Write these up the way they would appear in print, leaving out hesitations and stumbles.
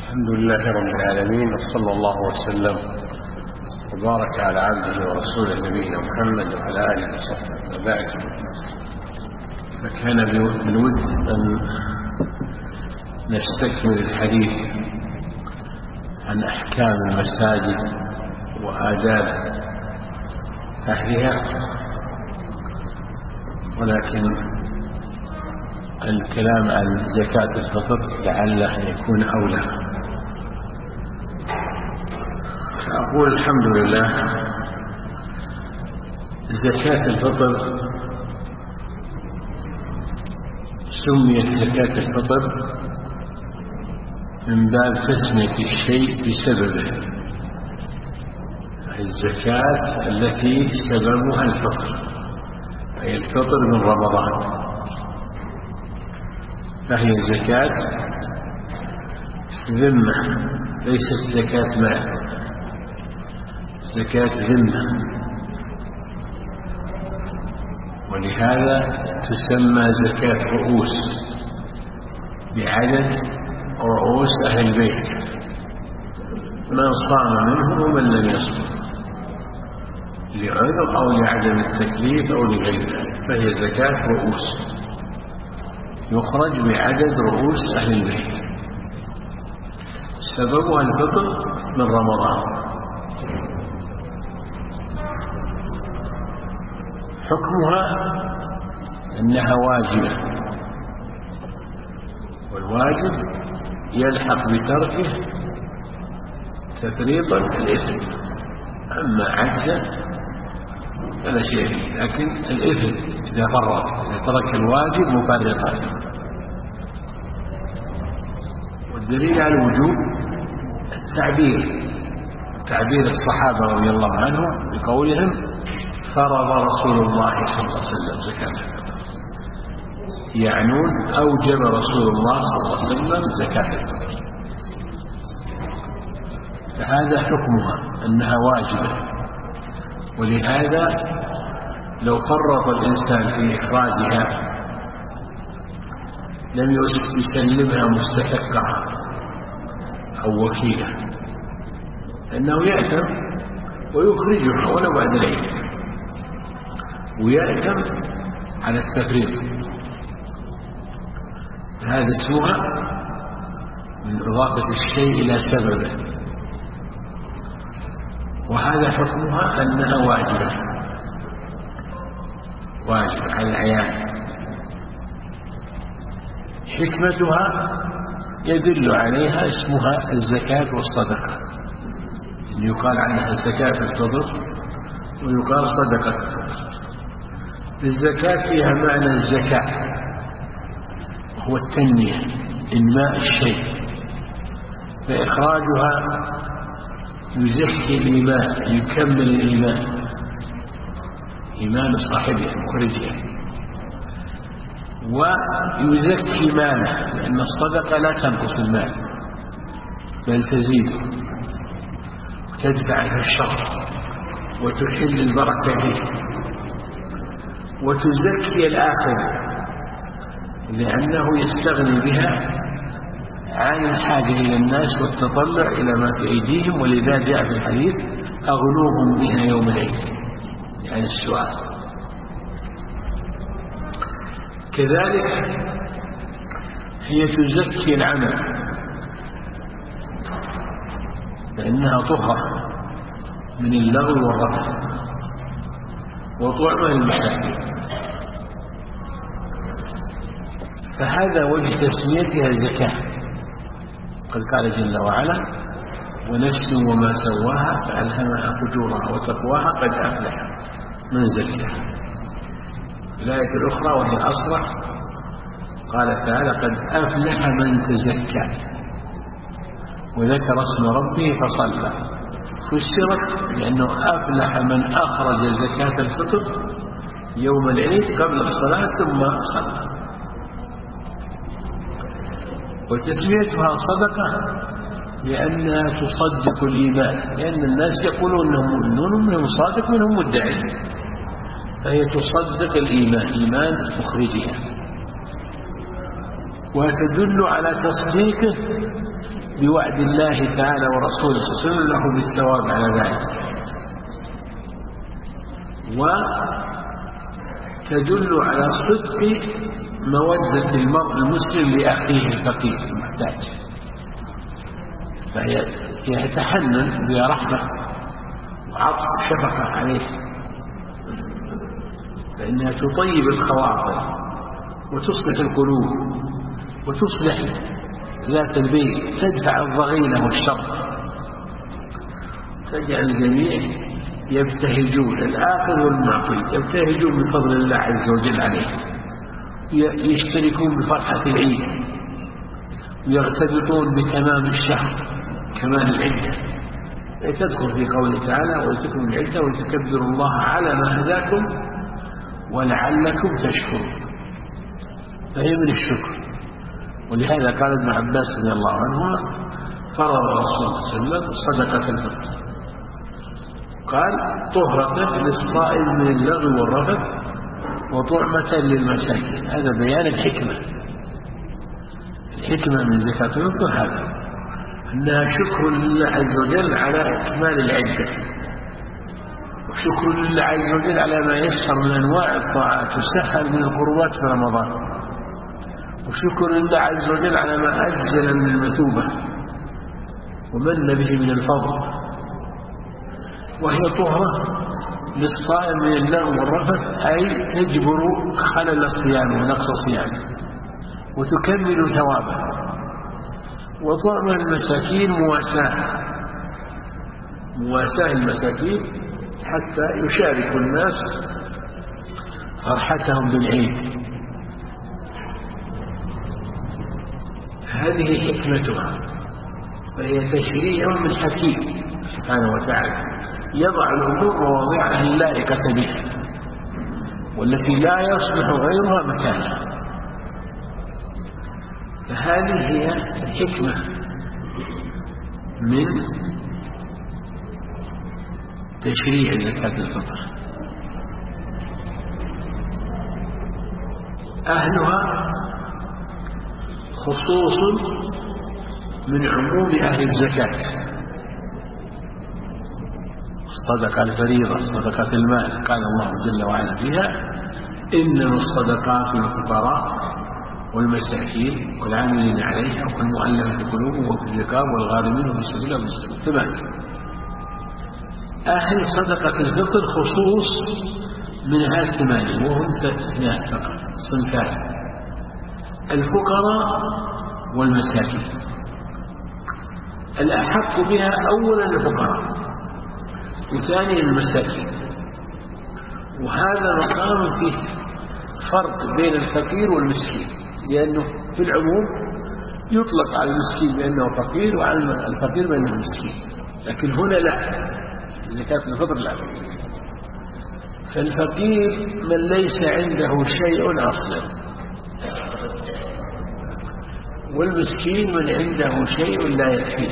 الحمد لله رب العالمين، وصلى الله وسلم وبارك على عبده ورسوله نبينا محمد وعلى آله وصحبه وبعد. فكان بالود أن نستكمل الحديث عن أحكام المساجد وآداب أهلها، ولكن الكلام عن زكاة الفطر لعله أن يكون أولى. أقول الحمد لله، زكاة الفطر سميت زكاة الفطر من باب تسمية الشيء بسببه، الزكاة التي سببها الفطر، أي الفطر من رمضان، فهي زكاة ذمة ليست زكاة مال، زكاة ذمة، ولهذا تسمى زكاة رؤوس بعدد رؤوس أهل البيت، من صام منهم ومن لم يصم لعذر أو لعدم التكليف أو لغير ذلك، فهي زكاة رؤوس يخرج بعدد رؤوس أهل البيت، سببها الفطر من رمضان. حكمها أنها واجبة، والواجب يلحق بتركه تفريطا الإثم، أما عجزا فلا شيء، لكن الإثم إذا فرط، إذا ترك الواجب مفرطا. والدليل على الوجوب تعبير الصحابة رضي الله عنهم بقولهم فرض رسول الله صلى الله عليه وسلم زكاة الفطر، يعنون أوجب رسول الله صلى الله عليه وسلم زكاة الفطر، فهذا حكمها أنها واجبة. ولهذا لو فرط الإنسان في إخراجها لم يسلمها مستحقها أو وكيلة، لأنه يأثم ويخرجها ولو بعد العيد، ويأثم على التفريط. هذا اسمها من إضافة الشيء إلى سببه، وهذا حكمها أنها واجبة على العيان. حكمتها يدل عليها اسمها الزكاة والصدقة، يقال عنها زكاة الفطر ويقال صدقة الفطر. الزكاة فيها معنى الزكاة، وهو التنمية، إنماء الشيء، فإخراجها يزكي الإيمان، يكمل الإيمان، إيمان صاحبه مخرجه، ويزكي ماله، لأن الصدقة لا تنقص المال بل تزيده وتدفع عنه الشر وتحل البركة فيه، وتزكي الآخر لأنه يستغني بها عن الحاجة إلى الناس والتطلع إلى ما في أيديهم، ولذا جاء في الحديث أغنوهم بها يوم العيد، يعني السؤال. كذلك هي تزكي العمل، لأنها طهر من اللغو والرفث وطعمه المساكين، فهذا وجه تسميتها زكاة. قد قال جل وعلا: ونفس وما سواها فألهمها فجورها وتقواها قد أفلح من زكاها. الآية الأخرى وهي أصرح قال تعالى: قد أفلح من تزكى وذكر اسم ربه فصلى. فسرت لأنه أفلح من أخرج زكاة الفطر يوم العيد قبل الصلاة ثم صلى. وتسميتها صدقة لأنها تصدق الإيمان، لأن الناس يقولون أنهم مؤمنون، منهم صادق منهم مدعي، فهي تصدق الإيمان، إيمان مخرجها. وتدل على تصديقه بوعد الله تعالى ورسوله صلى الله عليه وسلم له بالثواب على ذلك، وتدل على صدق مودة المرء المسلم لأخيه الفقير المحتاج، فهي يتحنن برحمة وعطف وشفقة عليه، فإنها تطيب الخواطر وتصلح القلوب وتصلح ذات البين، تدفع الضغينة والشر، تجعل الجميع يبتهجون، الآخذ والمعطي يبتهجون بفضل الله عز وجل عليه، يشتركون بفرحة العيد ويغتبطون بتمام الشهر كمال العدة. تذكر في قوله تعالى ولتكملوا العدة ولتكبروا الله على ما هداكم ولعلكم تشكرون، فهي من الشكر. ولهذا قال ابن عباس رضي الله عنه فرض رسول الله صلى الله عليه وسلم صدقة الفطر، قال طهرة للصائم من اللغو والرفث وطعمة للمساكين. هذا بيان الحكمة من زكاة الفطر، هذا أنها شكر لله عز وجل على إكمال العدة، وشكر لله عز وجل على ما يسر من أنواع الطاعات وسهل من القربات في رمضان، وشكر لله عز وجل على ما أجزل من المثوبة ومن به من الفضل، وهي طهرة للصائم من اللغو والرفث، أي تجبر خلل الصيام ونقص الصيام وتكمل ثوابه. وطعم المساكين مواساة المساكين حتى يشارك الناس فرحتهم بالعيد. هذه حكمتها، وهي تشريع من حكيم سبحانه وتعالى يضع الأمور مواضعها اللائقة بها والتي لا يصلح غيرها مكانها. فهذه هي الحكمة من تشريع زكاة الفطر. أهلها خصوص من عموم أهل الزكاة. الصدقة الفريضة صدقة المال، قال الله جل وعلا فيها إنما الصدقات للفقراء والمساكين والعاملين عليها والمؤلفة قلوبهم وفي الرقاب والغارمين وفي سبيل الله ثمانية. أهل صدقة الفطر خصوص من هذه الثمانية، وهم اثنان فقط صنفان: الفقراء والمساكين. الأحق بها أولا الفقراء وثانيا المساكين، وهذا مقام فيه فرق بين الفقير والمسكين، لأنه في العموم يطلق على المسكين بأنه فقير وعلى الفقير بأنه مسكين، لكن هنا لا، زكاة الفطر لا. فالفقير من ليس عنده شيء أصلا، والمسكين من عنده شيء لا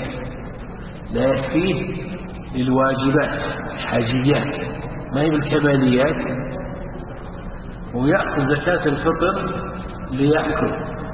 يكفيه للواجبات الحاجيات ما هي بالكماليات، ويأخذ زكاة الفطر ليأكل،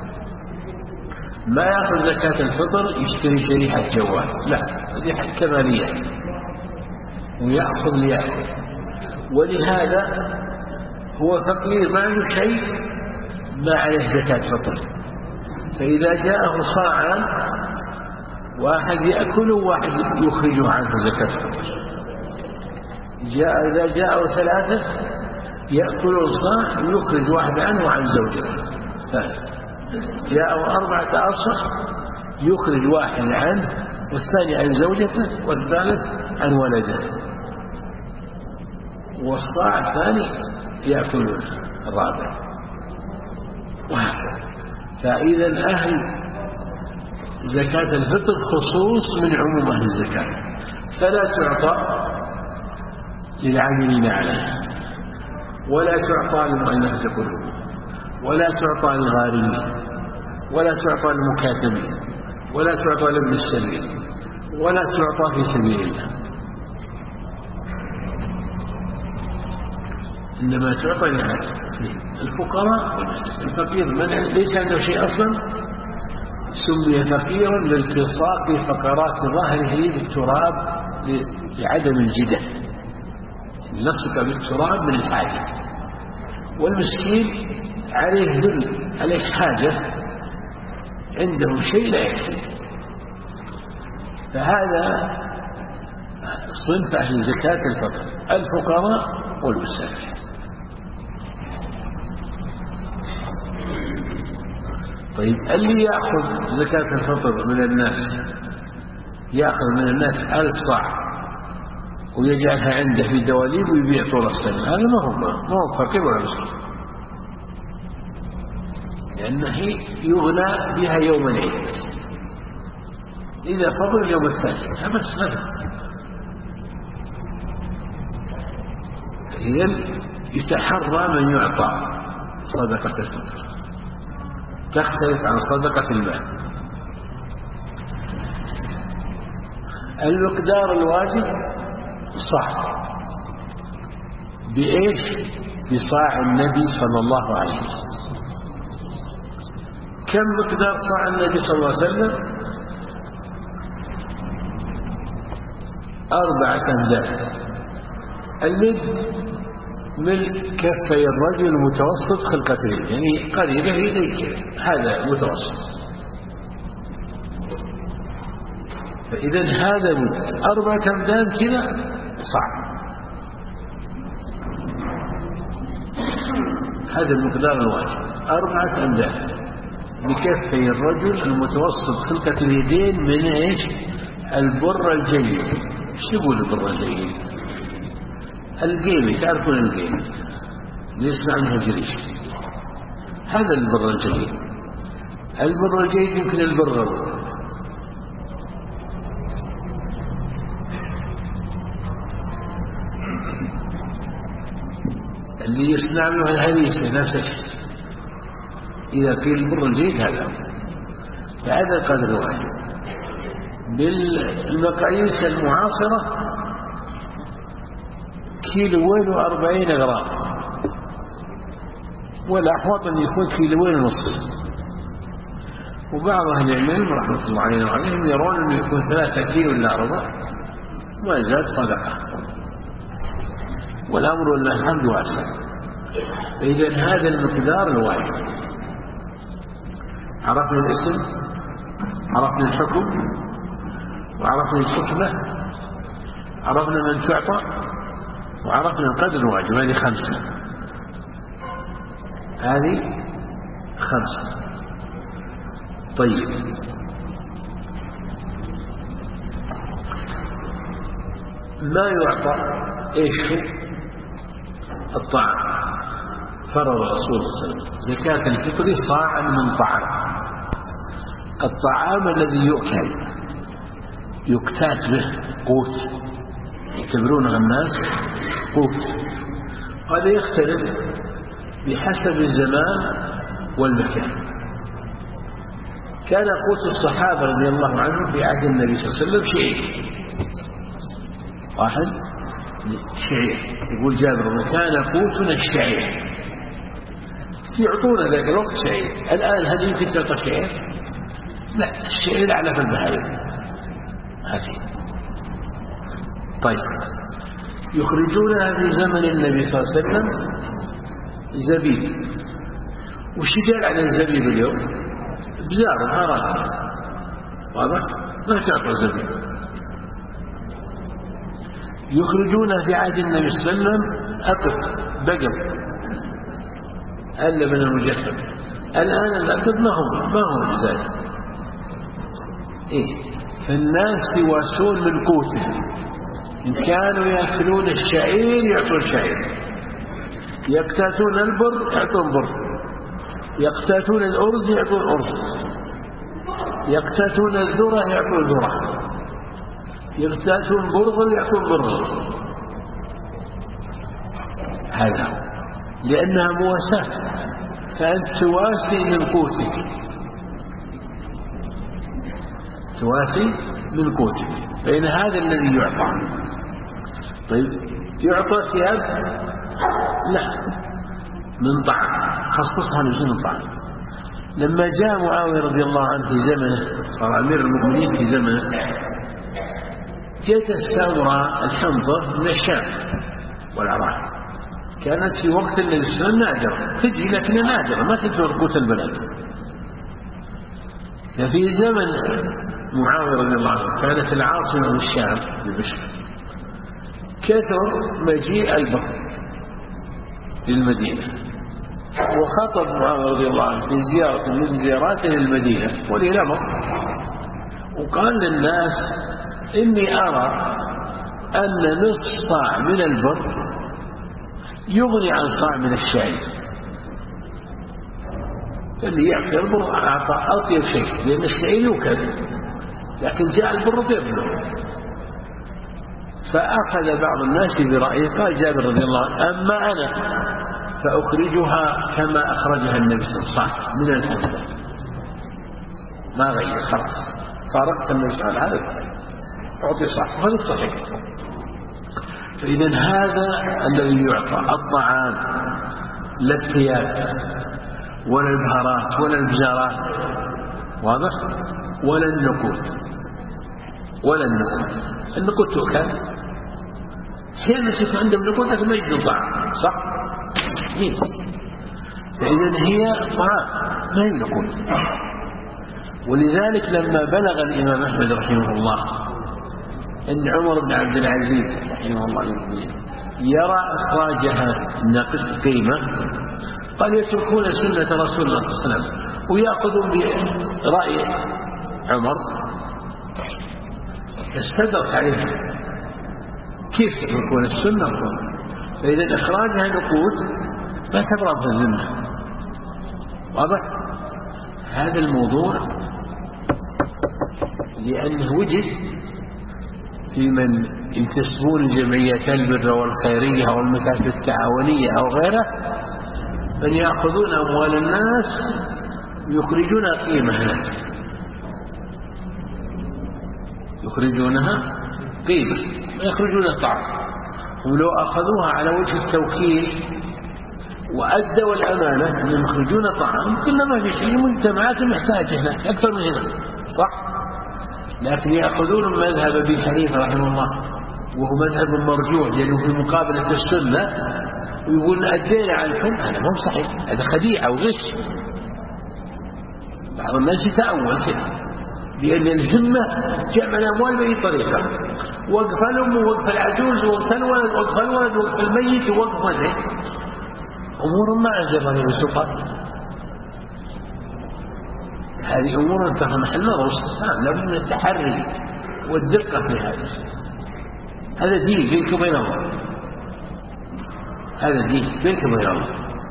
ما يأخذ زكاة الفطر يشتري شريحة جوال، لا، شريحة كماليات، ويأخذ ليأكل. ولهذا هو فقير ما عنده شيء ما عليه زكاة فطر، فإذا جاءه صاعا واحد يأكله وواحد يخرجه عنه زكاة الفطر. إذا جاءه ثلاثة يأكله صاع ويخرج واحد عنه وعن زوجته، جاءه 4 أصح يخرج واحد عنه والثاني عن زوجته والثالث عن ولده، والصاع الثاني يأكل الرابع، وهكذا. فإذا أهل زكاة الفطر خصوص من عموم أهل الزكاة، فلا تعطى للعاملين عليها، ولا تعطى للمؤلفة قلوبهم، ولا تعطى للغارمين، ولا تعطى للمكاتبين، ولا تعطى لابن السبيل، ولا تعطى في سبيل الله، إنما تعطى الفقراء والمساكين. الفقير من ليس عنده شيء أصلا سمي فقيرا لالتصاق فقرات ظهره بالتراب لعدم الجدل، لصق بالتراب من الحاجة. والمسكين عليه ذل، عليه حاجة، عنده شيء لا يكفي. فهذا صنف أهل زكاة الفطر، الفقراء والمساكين. طيب اللي يأخذ زكاة الفطر من الناس، يأخذ من الناس 1000 صاع ويجعلها عنده في دواليب ويبيع طول السنة، هذا ما هو فقير ولا مسكين، لأنه يغنى بها يوم العيد، إذا فضل اليوم الثاني بس مثلا. هي يتحرى من يعطى صدقة الفطر، تختلف عن صدقة المال. المقدار الواجب صاع، بإيش؟ بصاع النبي صلى الله عليه وسلم. كم مقدار صاع النبي صلى الله عليه وسلم؟ 4 أمداد. المد من كفي الرجل المتوسط خلقته، يعني قريبة إليك، هذا متوسط. فإذا هذا مد 4 أمداد كذا صعب. هذا المقدار الواجب 4 أمداد بكفي الرجل المتوسط خلقة اليدين من إيش؟ البر الجيد. شو يقول البر الجيد؟ القيمة، تعرفون القيمة اللي يسمع عنها جريش، هذا البر الجيد. البر الجيد يمكن البر اللي يصنع منه الهريسة نفسه، إذا في البر الجيد هذا قدر واحد. بالمقاييس المعاصرة 2.40 غرام، والأحوط أن يكون 2.5 كيلو. وبعض أهل العلم رحمة الله عليهم يرون أنه يكون 3 كيلو إلا ربع ويزاد صدقة، والأمر لله الحمد واسع. إذن هذا المقدار الواجب. عرفنا الاسم، عرفنا الحكم، وعرفنا الحكمة، عرفنا من تعطى، وعرفنا القدر الواجب. هذه 5. طيب ما يعطى ايش؟ الطعام. فرض الرسول صلى الله عليه وسلم زكاة الفطر صاعا من طعام. الطعام الذي يؤكل يكتات به، قوت يعتبرونه الناس قوت. هذا يختلف بحسب الزمان والمكان. كان قوت الصحابة رضي الله عنهم في عهد النبي صلى الله عليه وسلم شعير واحد، شعير. يقول جابر كان قوتنا الشعير، يعطونا ذاك الوقت شعير. الآن هل يمكن تعطى شعير؟ لا، الشعير أعلى في البهائم هذه. طيب يخرجونها في زمن النبي صلى الله عليه وسلم زبيب. وش قال عن الزبيب اليوم؟ بزار بهارات، واضح؟ ما تعطى زبيب. يخرجونها في عهد النبي صلى الله عليه وسلم أقط، بقر، اللبن المجفف. الآن الأقط ما هو ذلك. فالناس يواسون من قوتهم. إن كانوا يأكلون الشعير يعطون شعير، يقتاتون البر يعطون بر، يقتاتون الأرز يعطون أرز، يقتاتون الذرة يعطون ذرة، يقتاتون برغل يعطون برغل. هذا لأنها مواساة، فأنت تواسي من قوتك، تواسي من قوتك. فإن هذا الذي يعطى. طيب يعطى ثياب؟ لا، من طعام، خصصها لجنة الطعام. لما جاء معاوية رضي الله عنه في زمنه، صار أمير المؤمنين في زمنه، جاءت الثورة الحمضة من الشام والعراق، كانت في وقت النبي صلى الله عليه وسلم نادرة، تجي لكن نادرة ما تقدر قوت البلد. ففي زمن معاوية رضي الله عنه كانت العاصمة الشام دمشق، كثر مجيء البر للمدينة، وخطب معاوية رضي الله عنه في زيارة من زياراته للمدينة وللأمر، وقال للناس إني أرى أن نصف صاع من البر يغني عن صاع من الشعير، اللي يعطي البر أعطى أطيب شيء، لأن الشعير يوكل، لكن جاء البر طيب له. فأخذ بعض الناس برأيه، قال جابر رضي الله عنه أما أنا فأخرجها كما أخرجها النبي صلى الله عليه وسلم من الحمضة، ما غير، خلاص فارقت النبي صلى الله عليه وسلم أعطي صح، وهذا الصحيح. فإذا هذا الذي يعطى الطعام، لا الثياب ولا البهارات ولا البزارات، واضح، ولا النقود، ولا النقود. النقود تؤكل، حين نشوف عندهم نقود لكن ما يجدون طعام، صح؟ مين؟ فإذا هي طعام ما هي نقود. ولذلك لما بلغ الإمام أحمد رحمه الله أن عمر بن عبد العزيز رحمه الله يرى إخراجها نقد قيمة، قال يتركون سنة رسول الله صلى الله عليه وسلم ويأخذون برأي عمر، استدرك عليه كيف تتركون السنة. فإذا إخراجها نقود ما تضرب في الذمة، واضح هذا الموضوع، لأنه وجد في من ينتسبون جمعيات البر والخيرية أو المكاتب التعاونية أو غيره، من يأخذون أموال الناس يخرجون قيمة هناك، يخرجونها قيمة ويخرجون طعم، ولو أخذوها على وجه التوكيل وأدوا الأمانة أن يخرجون طعام كنا ما في شيء، مجتمعات محتاجة هناك أكثر من هنا، صح؟ لكن يأخذون مذهب أبي حنيفة رحمه الله وهو مذهب مرجوع لأنه في مقابلة السنة، ويقول أدينا عنكم، هذا مو صحيح، هذا خديعة وغش. بعض الناس يتأول كده، لأن الهمة جمع الأموال بأي طريقة، وقف الأم ووقف العجوز ووقف الولد ووقف الولد ووقف الميت ووقف مدعي، أمور ما أنزل الله سلطان. هذه أمور انتهى محلها واستفهام، لابد من التحري والدقة في هذا الشيء. هذا دين بينك وبين الله، هذا دين بينك وبين الله.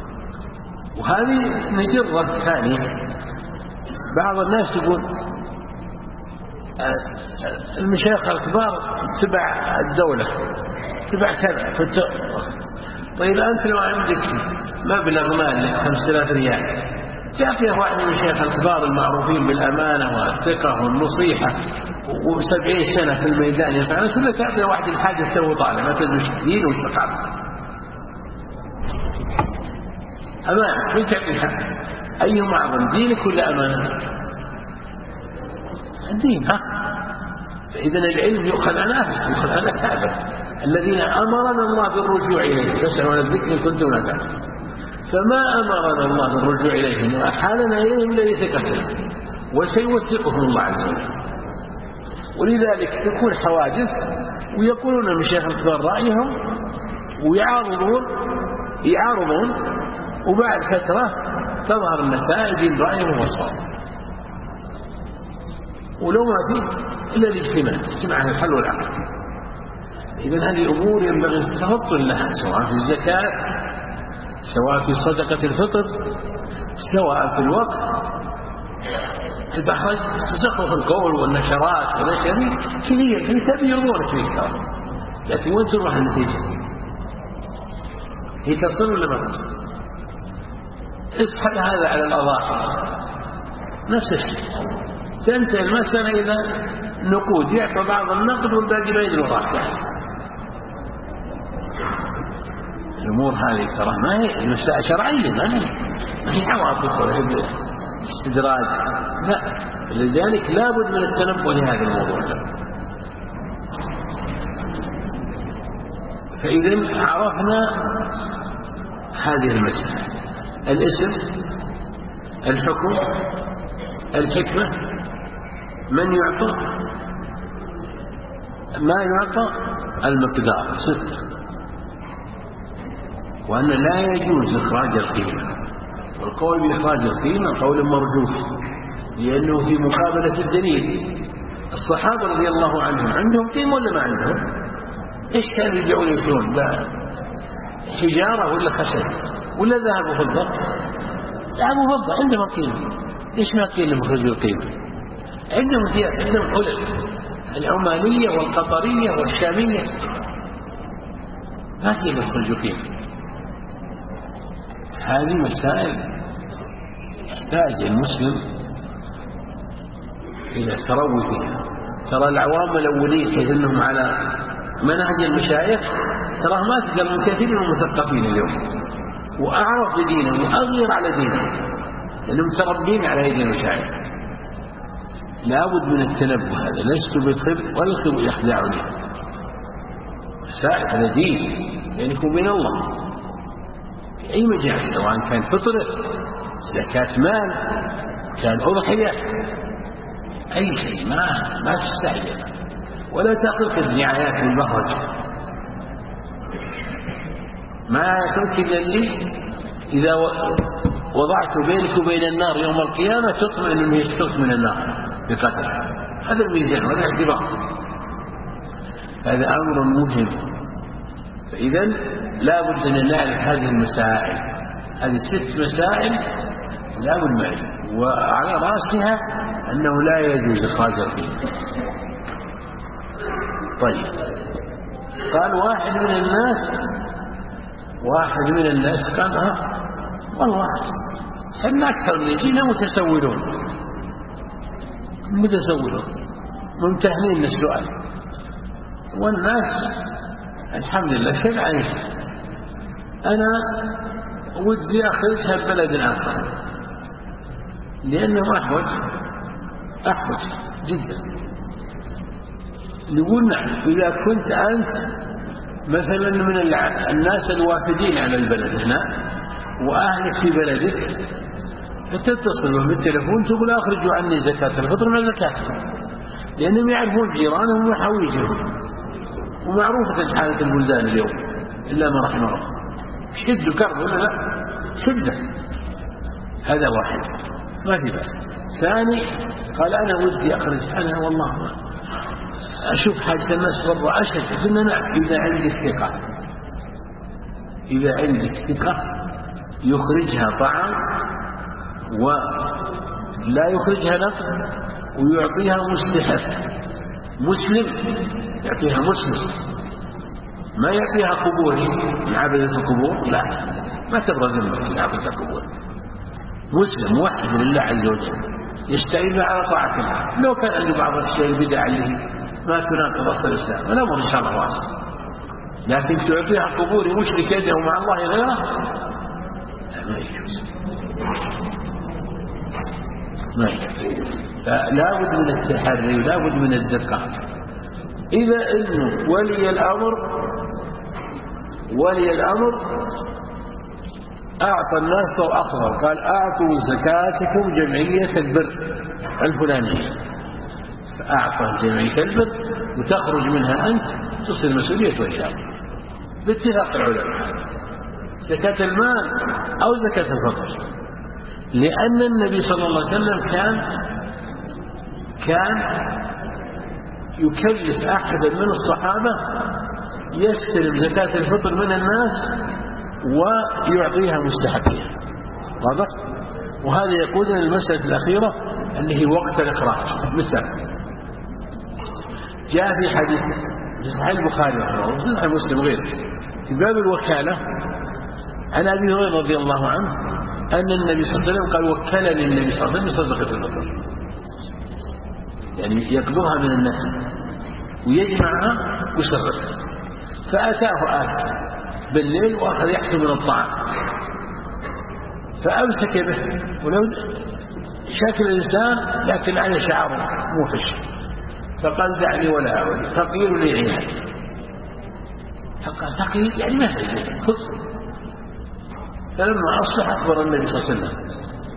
وهذه مجرد ثانية، بعض الناس يقول المشايخ الكبار تبع الدولة تبع كذا، طيب أنت لو عندك مبلغ مالي 5000 ريال، جاء فيها واحد من الشيخ الكبار المعروفين بالأمانة والثقة والنصيحة و70 سنة في الميدان يفعل، سنة تعطي واحد الحاجة سوى طالع ما تدري دين وثقافة، أمانة من تعطي الحق، أيهم أعظم دينك ولا أمانة؟ الدين. ها، فإذا العلم يؤخذ عن أهله، يؤخذ عن الكافر الذين أمرنا الله بالرجوع إليه، فاسألوا عن الذكر إن كنتم لا تعلمون. فما أمرنا الله بالرجوع إليهم وأحالنا إليهم لثقتهم، وسيوثقهم الله عز وجل. ولذلك تكون حوادث ويقولون المشايخ الكبار رأيهم ويعارضون وبعد فترة تظهر النتائج رأيهم وصواب، ولو ما فيه إلا الاجتماع على الحل والعقل. إذن هذه أمور ينبغي التفطن لها، سواء في الزكاة، سواء في صدقة الفطر، سواء في الوقت. البحر تزخرف القول والنشرات والأشياء كثير تبي يرضونك فيه، لكن وين تروح النتيجة؟ هي تصل ولا ما تصل؟ اسحب هذا على الأضاحي نفس الشيء، تنتهي المسألة إذا نقود يعطى بعض النقد والباقي ما يدري راح. الأمور هذه ترى ما هي مسألة شرعية، ما هي عواطف ولا استدراج، لا، لذلك لابد من التنبؤ لهذا الموضوع. فإذا عرفنا هذه المسألة: الاسم، الحكم، الحكمة، من يعطى، ما يعطى، المقدار، 6. وأن لا يجوز إخراج القيمة، والقول بإخراج القيمة قول مرجوح، لأنه في مقابلة الدليل. الصحابة رضي الله عنهم عندهم قيمة ولا ما عندهم؟ إيش كانوا يبيعون ويشترون؟ حجارة ولا خشب ولا ذهب وفضة؟ ذهب وفضة عندهم قيمة. إيش ما قيل لهم يخرجوا القيمة؟ عندهم ثياب، عندهم حلل، العمانية والقطرية والشامية، ما قيل يخرجوا قيمة. هذه مسائل يحتاج المسلم إلى التروي فيها. ترى العوام الأولين حيث أنهم على منهج المشايخ ترى ما تقل من كثير من المثقفين اليوم، وأعرف بدينهم وأغير على دينهم، لأنهم متربين على يد المشايخ. لابد من التنبه. هذا لست بالخبر ولا الخبر يخدعني. مسائل هذا دين يعني يكون من الله في أي مجال، سواء كان فطرة، زكاة مال، كان أضحية، أي شيء. ما تستعجل ولا تأخذك الدعايات والبهرج. ما يأخذك إلا اللي إذا وضعت بينك وبين النار يوم القيامة تطمئن أنه يشترك من النار بقدرها. هذا الميزان وهذا الاعتبار. هذا أمر مهم. فإذا لا بد أن نعرف هذه المسائل. هذه 6 مسائل لا بد معرفة، وعلى رأسها أنه لا يجوز إخراج القيمة. طيب، قال واحد من الناس قال والله إحنا أكثر من جينا متسولون ممتهنين السؤال، والناس الحمد لله شبعانين. أنا ودي أخرجها ببلد آخر لأنه أحوج جدا. نقول نعم، إذا كنت أنت مثلا من الناس الوافدين على البلد هنا وأهلك في بلدك، فتتصل بهم بالتلفون تقول أخرجوا عني زكاة الفطر من زكاتهم، لأنهم يعرفون جيرانهم وحويجهم، ومعروفة حالة البلدان اليوم إلا ما رحم الله، شدوا كرب ولا لا شدة. هذا واحد ما في بأس. ثاني قال أنا ودي أخرج، أنا والله ما أشوف حاجة الناس برا أشهد إننا إذا عندك ثقة يخرجها طعام ولا يخرجها نقد ويعطيها مستحق مسلم، يعطيها مسلم، ما يعطيها قبوري من عبدة القبور، لا، ما تبرز من عبدة القبور. مسلم موحد لله عز وجل يستعين على طاعة الله. لو كان عنده بعض الشيء البدع اللي ما تناقض أصل الإسلام الأمر إن شاء الله واسع، لكن تعطيها قبور مشرك يده مع الله غيره ما يجوز. فلا بد من التحري ولا بد من الدقة. إذا إنه ولي الأمر أعطى الناس وأخضر، قال أعطوا زكاتكم جمعية البر الفلانية، فأعطى جمعية البر وتخرج منها أنت تصل مسؤولية ولي الأمر باتفاق العلماء، زكاة المال أو زكاة الفطر. لأن النبي صلى الله عليه وسلم كان يكلف أحدا من الصحابة يستلم زكاة الفطر من الناس ويعطيها مستحقيها. واضح؟ وهذا يقودنا للمسألة الأخيرة اللي هي وقت الإخراج. مثل جاء في حديث في صحيح البخاري وفي صحيح مسلم غيره في باب الوكالة عن أبي هريرة رضي الله عنه أن النبي صلى الله عليه وسلم قال وكلني النبي صلى الله عليه وسلم بصدقة الفطر، يعني يقبضها من الناس ويجمعها ويصرفها. فأتاه آخر بالليل وأخذ يحكي من الطعام فأمسك به، ولو شكل الإنسان لكن عليه شعر موحش، فقال دعني ولا أعود، ثقيل لي عيال. فقال ثقيل يعني ما في. فلما أصبح أخبر النبي صلى الله عليه وسلم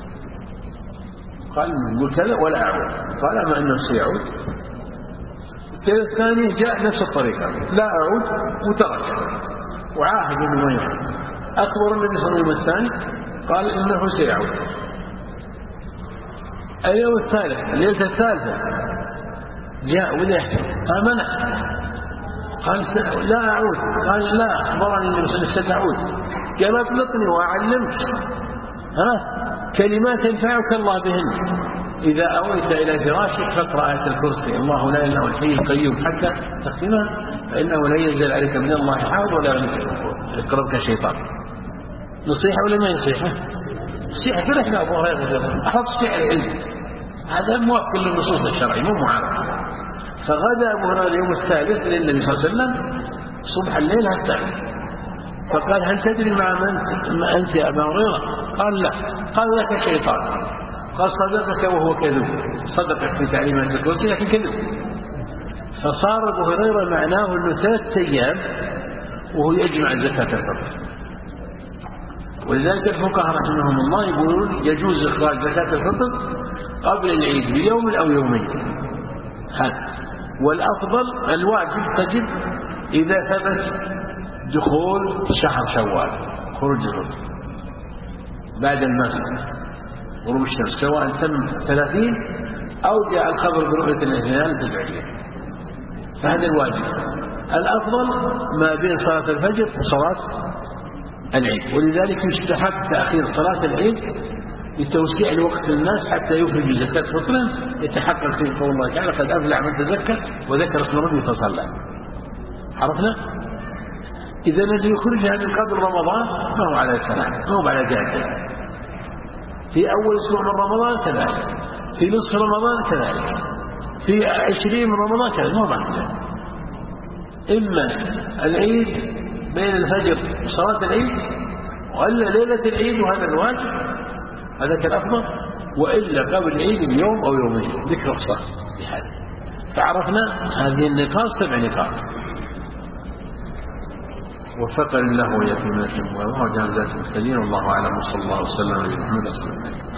قال قلت له ولا أعود، قال ما أنه سيعود. الثاني جاء نفس الطريقة لا أعود وترك وعاهد أنه ما يعود. أخبر النبي صلى الله عليه وسلم الثاني قال إنه سيعود. اليوم الثالث الليلة الثالثة جاء ولا يحسن فمنع، قال لا أعود، قال لا أخبرني النبي صلى الله عليه وسلم ستعود. قال اطلقني وأعلمك كلمات ينفعك الله بهن، إذا أويت إلى فراشك فاقرأ آية الكرسي الله لا إله إلا هو الحي القيوم حتى تختمها، فإنه لا ينزل عليك من الله حافظ ولا يقربك شيطان. نصيحة ولا ما نصيحة؟ نصيحة. فرحنا أبو هريرة أحط الشعر العلم، هذا موافق للنصوص الشرعية مو معارض. فغدا أبو هريرة اليوم الثالث للنبي صلى الله عليه وسلم صبح الليل الثالث، فقال هل تدري مع من أنت يا أبا هريرة؟ قال لا. قال لك شيطان. قال صدقك وهو كذب، صدقك في تعليمات الكرسي لكن كذب. فصار أبو هريرة معناه أنه 3 أيام وهو يجمع زكاة الفطر. ولذلك الفقهاء رحمهم الله يقولون يجوز إخراج زكاة الفطر قبل العيد بيوم أو يومين، والأفضل الواجب تجب إذا ثبت دخول شهر شوال خروج الفطر بعد المغرب غروب الشمس، سواء تم 30 أو جاء الخبر برؤية الهلال الفجرية، فهذا الواجب. الأفضل ما بين صلاة الفجر وصلاة العيد، ولذلك يستحب تأخير صلاة العيد لتوسيع الوقت للناس حتى يخرج زكاة فطرا يتحقق فيه قول الله تعالى قد أفلح من تزكى وذكر اسم ربه فصلى. عرفنا؟ إذا الذي يخرجها من قبل رمضان ما هو على الكلام، ما هو على جاهل. في أول أسبوع من رمضان كذلك، في نصف رمضان كذلك، في 20 من رمضان كذلك، ما هو بعد ذلك. إما العيد بين الفجر وصلاة العيد، وإلا ليلة العيد وهذا الواجب هذا كان أفضل، وإلا قبل العيد بيوم أو يومين ذكر رخصة بهذا. فعرفنا هذه النقاط 7 نقاط. وفقني الله وإياكم من الشر والله جعل ذات الكريم. والله أعلم وصلى الله وسلم على محمد صلى الله عليه وسلم.